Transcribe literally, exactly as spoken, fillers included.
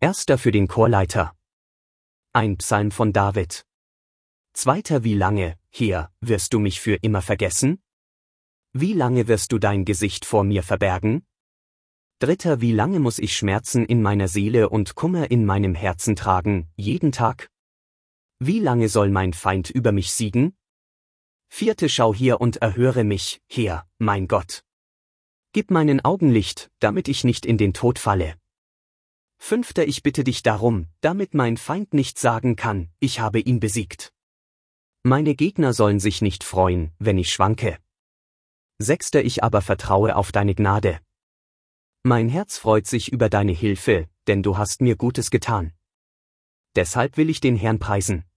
Erster für den Chorleiter. Ein Psalm von David. Zweiter Wie lange, Herr, wirst du mich für immer vergessen? Wie lange wirst du dein Gesicht vor mir verbergen? Dritter Wie lange muss ich Schmerzen in meiner Seele und Kummer in meinem Herzen tragen, jeden Tag? Wie lange soll mein Feind über mich siegen? Vierte Schau hier und erhöre mich, Herr, mein Gott. Gib meinen Augen Licht, damit ich nicht in den Tod falle. Fünfter Ich bitte dich darum, damit mein Feind nicht sagen kann, ich habe ihn besiegt. Meine Gegner sollen sich nicht freuen, wenn ich schwanke. Sechster Ich aber vertraue auf deine Gnade. Mein Herz freut sich über deine Hilfe, denn du hast mir Gutes getan. Deshalb will ich den Herrn preisen.